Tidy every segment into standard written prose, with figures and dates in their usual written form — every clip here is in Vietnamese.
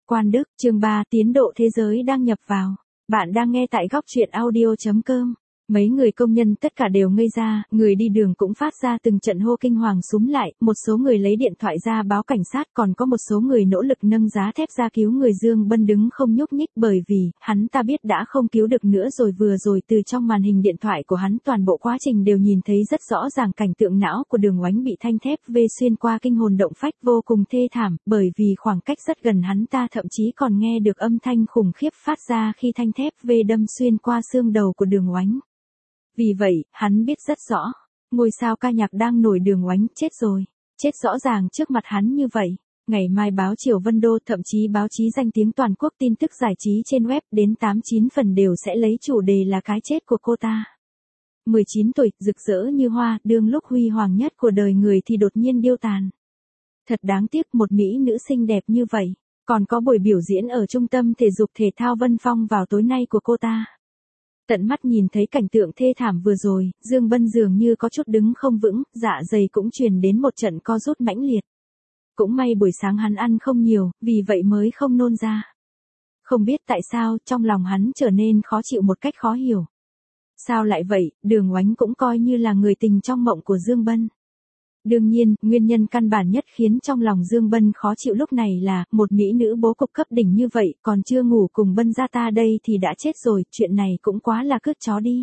Quan Đức, chương 3, tiến độ thế giới đang nhập vào. Bạn đang nghe tại góc truyện audio.com. Mấy người công nhân tất cả đều ngây ra, người đi đường cũng phát ra từng trận hô kinh hoàng xúm lại, một số người lấy điện thoại ra báo cảnh sát, còn có một số người nỗ lực nâng giá thép ra cứu người. Dương Bân đứng không nhúc nhích bởi vì, hắn ta biết đã không cứu được nữa rồi. Vừa rồi từ trong màn hình điện thoại của hắn toàn bộ quá trình đều nhìn thấy rất rõ ràng cảnh tượng não của Đường Oánh bị thanh thép vê xuyên qua kinh hồn động phách vô cùng thê thảm, bởi vì khoảng cách rất gần hắn ta thậm chí còn nghe được âm thanh khủng khiếp phát ra khi thanh thép vê đâm xuyên qua xương đầu của Đường Oánh. Vì vậy, hắn biết rất rõ, ngôi sao ca nhạc đang nổi Đường Oánh chết rồi, chết rõ ràng trước mặt hắn như vậy. Ngày mai báo Triều Vân Đô, thậm chí báo chí danh tiếng toàn quốc, tin tức giải trí trên web đến 8-9 phần đều sẽ lấy chủ đề là cái chết của cô ta. 19 tuổi, rực rỡ như hoa, đương lúc huy hoàng nhất của đời người thì đột nhiên điêu tàn. Thật đáng tiếc, một mỹ nữ xinh đẹp như vậy, còn có buổi biểu diễn ở Trung tâm Thể dục Thể thao Vân Phong vào tối nay của cô ta. Tận mắt nhìn thấy cảnh tượng thê thảm vừa rồi, Dương Bân dường như có chút đứng không vững, dạ dày cũng truyền đến một trận co rút mãnh liệt. Cũng may buổi sáng hắn ăn không nhiều, vì vậy mới không nôn ra. Không biết tại sao, trong lòng hắn trở nên khó chịu một cách khó hiểu. Sao lại vậy, Đường Oánh cũng coi như là người tình trong mộng của Dương Bân. Đương nhiên, nguyên nhân căn bản nhất khiến trong lòng Dương Bân khó chịu lúc này là, một mỹ nữ bố cục cấp đỉnh như vậy, còn chưa ngủ cùng Bân gia ta đây thì đã chết rồi, chuyện này cũng quá là cướp chó đi.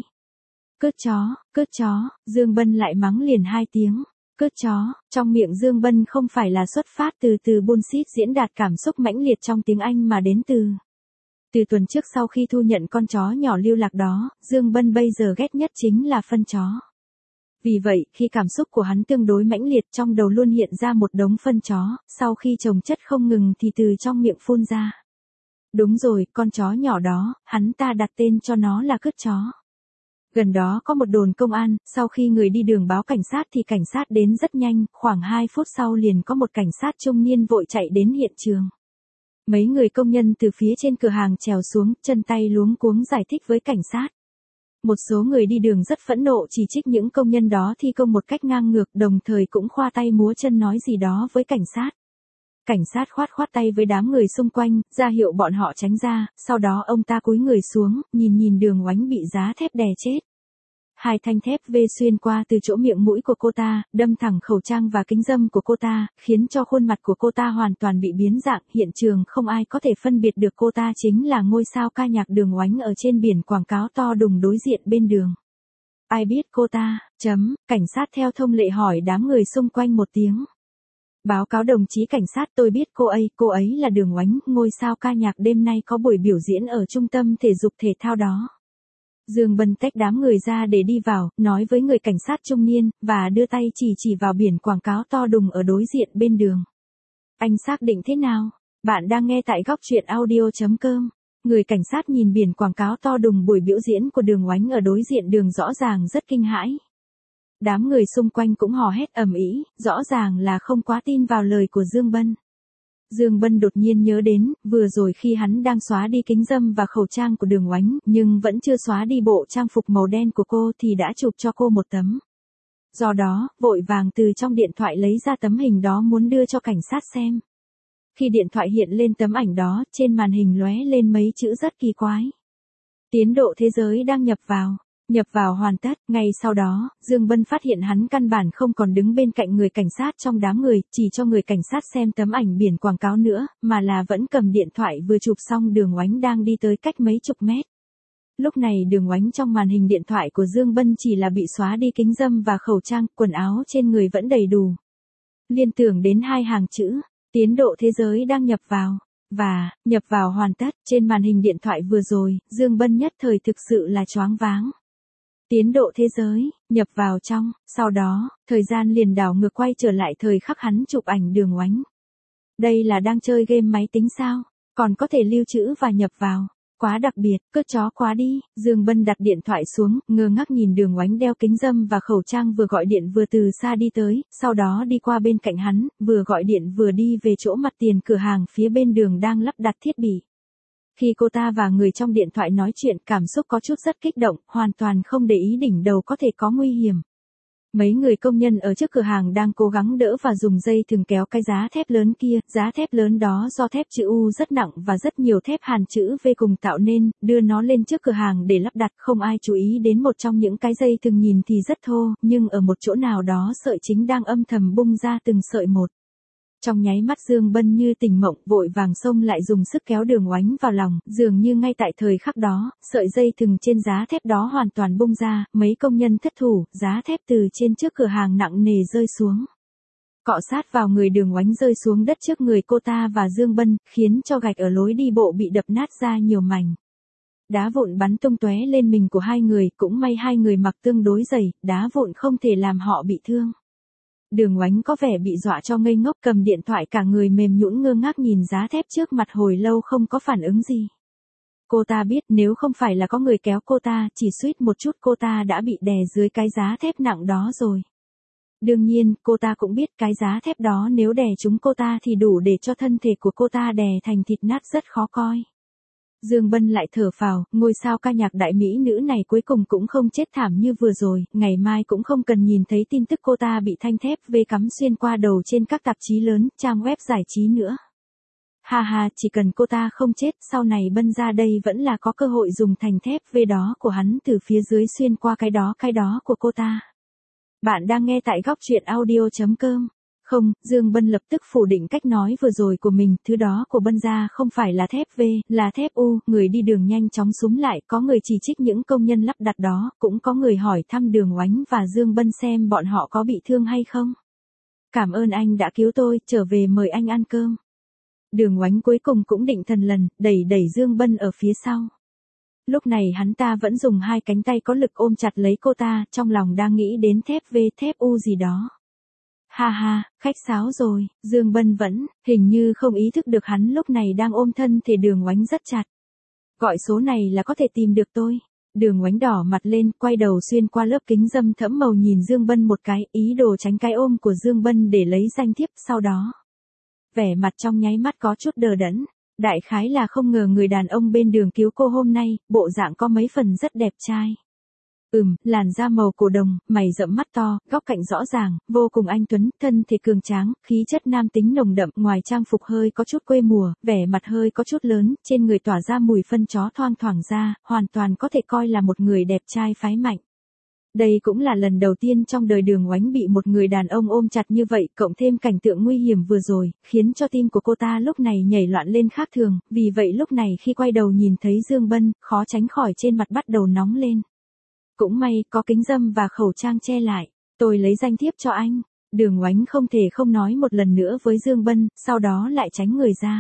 Cướp chó, Dương Bân lại mắng liền 2 tiếng. Cướp chó, trong miệng Dương Bân không phải là xuất phát từ bullshit diễn đạt cảm xúc mãnh liệt trong tiếng Anh mà đến từ tuần trước sau khi thu nhận con chó nhỏ lưu lạc đó, Dương Bân bây giờ ghét nhất chính là phân chó. Vì vậy, khi cảm xúc của hắn tương đối mãnh liệt, trong đầu luôn hiện ra một đống phân chó, sau khi chồng chất không ngừng thì từ trong miệng phun ra. Đúng rồi, con chó nhỏ đó, hắn ta đặt tên cho nó là Cướp chó. Gần đó có một đồn công an, sau khi người đi đường báo cảnh sát thì cảnh sát đến rất nhanh, khoảng 2 phút sau liền có một cảnh sát trung niên vội chạy đến hiện trường. Mấy người công nhân từ phía trên cửa hàng trèo xuống, chân tay luống cuống giải thích với cảnh sát. Một số người đi đường rất phẫn nộ chỉ trích những công nhân đó thi công một cách ngang ngược, đồng thời cũng khoa tay múa chân nói gì đó với cảnh sát. Cảnh sát khoát tay với đám người xung quanh, ra hiệu bọn họ tránh ra, sau đó ông ta cúi người xuống, nhìn Đường Oánh bị giá thép đè chết. 2 thanh thép vê xuyên qua từ chỗ miệng mũi của cô ta, đâm thẳng khẩu trang và kính râm của cô ta, khiến cho khuôn mặt của cô ta hoàn toàn bị biến dạng. Hiện trường không ai có thể phân biệt được cô ta chính là ngôi sao ca nhạc Đường Oánh ở trên biển quảng cáo to đùng đối diện bên đường. Ai biết cô ta, cảnh sát theo thông lệ hỏi đám người xung quanh một tiếng. Báo cáo đồng chí cảnh sát, tôi biết cô ấy là Đường Oánh, ngôi sao ca nhạc đêm nay có buổi biểu diễn ở Trung tâm Thể dục Thể thao đó. Dương Bân tách đám người ra để đi vào, nói với người cảnh sát trung niên, và đưa tay chỉ vào biển quảng cáo to đùng ở đối diện bên đường. Anh xác định thế nào? Bạn đang nghe tại góc truyện audio.com. Người cảnh sát nhìn biển quảng cáo to đùng buổi biểu diễn của Đường Oánh ở đối diện đường rõ ràng rất kinh hãi. Đám người xung quanh cũng hò hét ầm ĩ, rõ ràng là không quá tin vào lời của Dương Bân. Dương Bân đột nhiên nhớ đến, vừa rồi khi hắn đang xóa đi kính râm và khẩu trang của Đường Oánh, nhưng vẫn chưa xóa đi bộ trang phục màu đen của cô thì đã chụp cho cô một tấm. Do đó, vội vàng từ trong điện thoại lấy ra tấm hình đó muốn đưa cho cảnh sát xem. Khi điện thoại hiện lên tấm ảnh đó, trên màn hình lóe lên mấy chữ rất kỳ quái. Tiến độ thế giới đang nhập vào hoàn tất. Ngay sau đó, Dương Bân phát hiện hắn căn bản không còn đứng bên cạnh người cảnh sát trong đám người, chỉ cho người cảnh sát xem tấm ảnh biển quảng cáo nữa, mà là vẫn cầm điện thoại vừa chụp xong Đường Oánh đang đi tới cách mấy chục mét. Lúc này Đường Oánh trong màn hình điện thoại của Dương Bân chỉ là bị xóa đi kính râm và khẩu trang, quần áo trên người vẫn đầy đủ. Liên tưởng đến 2 hàng chữ, tiến độ thế giới đang nhập vào. Và, nhập vào hoàn tất, trên màn hình điện thoại vừa rồi, Dương Bân nhất thời thực sự là choáng váng. Tiến độ thế giới, nhập vào trong, sau đó, thời gian liền đảo ngược quay trở lại thời khắc hắn chụp ảnh Đường Oánh. Đây là đang chơi game máy tính sao? Còn có thể lưu trữ và nhập vào. Quá đặc biệt, cướp chó quá đi. Dương Bân đặt điện thoại xuống, ngơ ngác nhìn Đường Oánh đeo kính râm và khẩu trang vừa gọi điện vừa từ xa đi tới, sau đó đi qua bên cạnh hắn, vừa gọi điện vừa đi về chỗ mặt tiền cửa hàng phía bên đường đang lắp đặt thiết bị. Khi cô ta và người trong điện thoại nói chuyện, cảm xúc có chút rất kích động, hoàn toàn không để ý đỉnh đầu có thể có nguy hiểm. Mấy người công nhân ở trước cửa hàng đang cố gắng đỡ và dùng dây thừng kéo cái giá thép lớn kia, giá thép lớn đó do thép chữ U rất nặng và rất nhiều thép hàn chữ V cùng tạo nên, đưa nó lên trước cửa hàng để lắp đặt, không ai chú ý đến một trong những cái dây thừng nhìn thì rất thô, nhưng ở một chỗ nào đó sợi chính đang âm thầm bung ra từng sợi một. Trong nháy mắt Dương Bân như tỉnh mộng, vội vàng xông lại dùng sức kéo Đường Oánh vào lòng, dường như ngay tại thời khắc đó, sợi dây thừng trên giá thép đó hoàn toàn bung ra, mấy công nhân thất thủ, giá thép từ trên trước cửa hàng nặng nề rơi xuống. Cọ sát vào người Đường Oánh rơi xuống đất trước người cô ta và Dương Bân, khiến cho gạch ở lối đi bộ bị đập nát ra nhiều mảnh. Đá vụn bắn tung tóe lên mình của hai người, cũng may hai người mặc tương đối dày, đá vụn không thể làm họ bị thương. Đường Oánh có vẻ bị dọa cho ngây ngốc, cầm điện thoại cả người mềm nhũn ngơ ngác nhìn giá thép trước mặt hồi lâu không có phản ứng gì. Cô ta biết nếu không phải là có người kéo cô ta, chỉ suýt một chút cô ta đã bị đè dưới cái giá thép nặng đó rồi. Đương nhiên, cô ta cũng biết cái giá thép đó nếu đè trúng cô ta thì đủ để cho thân thể của cô ta đè thành thịt nát rất khó coi. Dương Bân lại thở phào, ngôi sao ca nhạc đại mỹ nữ này cuối cùng cũng không chết thảm như vừa rồi, ngày mai cũng không cần nhìn thấy tin tức cô ta bị thanh thép V cắm xuyên qua đầu trên các tạp chí lớn, trang web giải trí nữa. Ha ha, chỉ cần cô ta không chết, sau này Bân ra đây vẫn là có cơ hội dùng thành thép V đó của hắn từ phía dưới xuyên qua cái đó của cô ta. Bạn đang nghe tại góc truyện audio.com. Không, Dương Bân lập tức phủ định cách nói vừa rồi của mình, thứ đó của Bân ra không phải là thép V, là thép U, người đi đường nhanh chóng xúm lại, có người chỉ trích những công nhân lắp đặt đó, cũng có người hỏi thăm Đường Oánh và Dương Bân xem bọn họ có bị thương hay không. Cảm ơn anh đã cứu tôi, trở về mời anh ăn cơm. Đường Oánh cuối cùng cũng định thần lần, đẩy Dương Bân ở phía sau. Lúc này hắn ta vẫn dùng hai cánh tay có lực ôm chặt lấy cô ta, trong lòng đang nghĩ đến thép V, thép U gì đó. Ha ha, khách sáo rồi, Dương Bân vẫn, hình như không ý thức được hắn lúc này đang ôm thân thể Đường Oánh rất chặt. Gọi số này là có thể tìm được tôi. Đường Oánh đỏ mặt lên, quay đầu xuyên qua lớp kính râm thẫm màu nhìn Dương Bân một cái, ý đồ tránh cái ôm của Dương Bân để lấy danh thiếp, sau đó. Vẻ mặt trong nháy mắt có chút đờ đẫn. Đại khái là không ngờ người đàn ông bên đường cứu cô hôm nay, bộ dạng có mấy phần rất đẹp trai. Làn da màu cổ đồng, mày rậm mắt to, góc cạnh rõ ràng, vô cùng anh tuấn, thân thể cường tráng, khí chất nam tính nồng đậm, ngoài trang phục hơi có chút quê mùa, vẻ mặt hơi có chút lớn, trên người tỏa ra mùi phân chó thoang thoảng ra, hoàn toàn có thể coi là một người đẹp trai phái mạnh. Đây cũng là lần đầu tiên trong đời Đường Oánh bị một người đàn ông ôm chặt như vậy, cộng thêm cảnh tượng nguy hiểm vừa rồi, khiến cho tim của cô ta lúc này nhảy loạn lên khác thường, vì vậy lúc này khi quay đầu nhìn thấy Dương Bân, khó tránh khỏi trên mặt bắt đầu nóng lên. Cũng may, có kính râm và khẩu trang che lại, tôi lấy danh thiếp cho anh. Đường Oánh không thể không nói một lần nữa với Dương Bân, sau đó lại tránh người ra.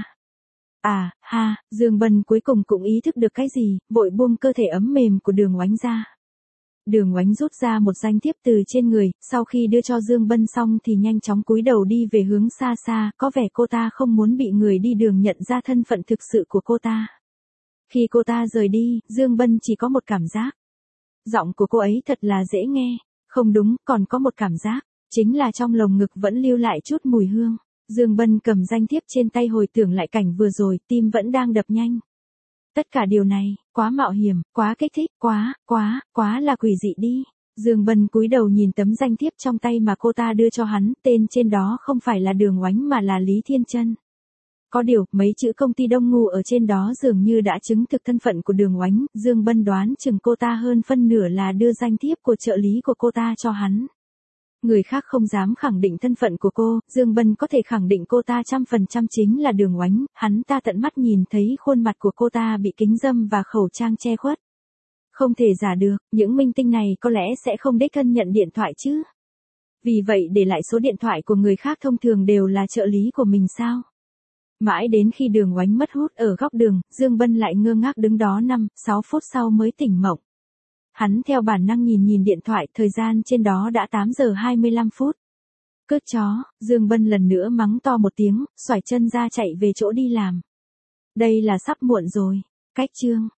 Dương Bân cuối cùng cũng ý thức được cái gì, vội buông cơ thể ấm mềm của Đường Oánh ra. Đường Oánh rút ra một danh thiếp từ trên người, sau khi đưa cho Dương Bân xong thì nhanh chóng cúi đầu đi về hướng xa xa, có vẻ cô ta không muốn bị người đi đường nhận ra thân phận thực sự của cô ta. Khi cô ta rời đi, Dương Bân chỉ có một cảm giác. Giọng của cô ấy thật là dễ nghe, không đúng, còn có một cảm giác, chính là trong lồng ngực vẫn lưu lại chút mùi hương. Dương Bân cầm danh thiếp trên tay hồi tưởng lại cảnh vừa rồi, tim vẫn đang đập nhanh. Tất cả điều này, quá mạo hiểm, quá kích thích, quá là quỷ dị đi. Dương Bân cúi đầu nhìn tấm danh thiếp trong tay mà cô ta đưa cho hắn, tên trên đó không phải là Đường Oánh mà là Lý Thiên Chân. Có điều, mấy chữ công ty Đông Ngô ở trên đó dường như đã chứng thực thân phận của Đường Oánh, Dương Bân đoán chừng cô ta hơn phân nửa là đưa danh thiếp của trợ lý của cô ta cho hắn. Người khác không dám khẳng định thân phận của cô, Dương Bân có thể khẳng định cô ta 100% chính là Đường Oánh, hắn ta tận mắt nhìn thấy khuôn mặt của cô ta bị kính râm và khẩu trang che khuất. Không thể giả được, những minh tinh này có lẽ sẽ không đích thân nhận điện thoại chứ. Vì vậy để lại số điện thoại của người khác thông thường đều là trợ lý của mình sao? Mãi đến khi Đường Oánh mất hút ở góc đường, Dương Bân lại ngơ ngác đứng đó 5-6 phút sau mới tỉnh mộng. Hắn theo bản năng nhìn điện thoại, thời gian trên đó đã 8 giờ 25 phút. Cướp chó, Dương Bân lần nữa mắng to một tiếng, xoải chân ra chạy về chỗ đi làm. Đây là sắp muộn rồi. Cách chương.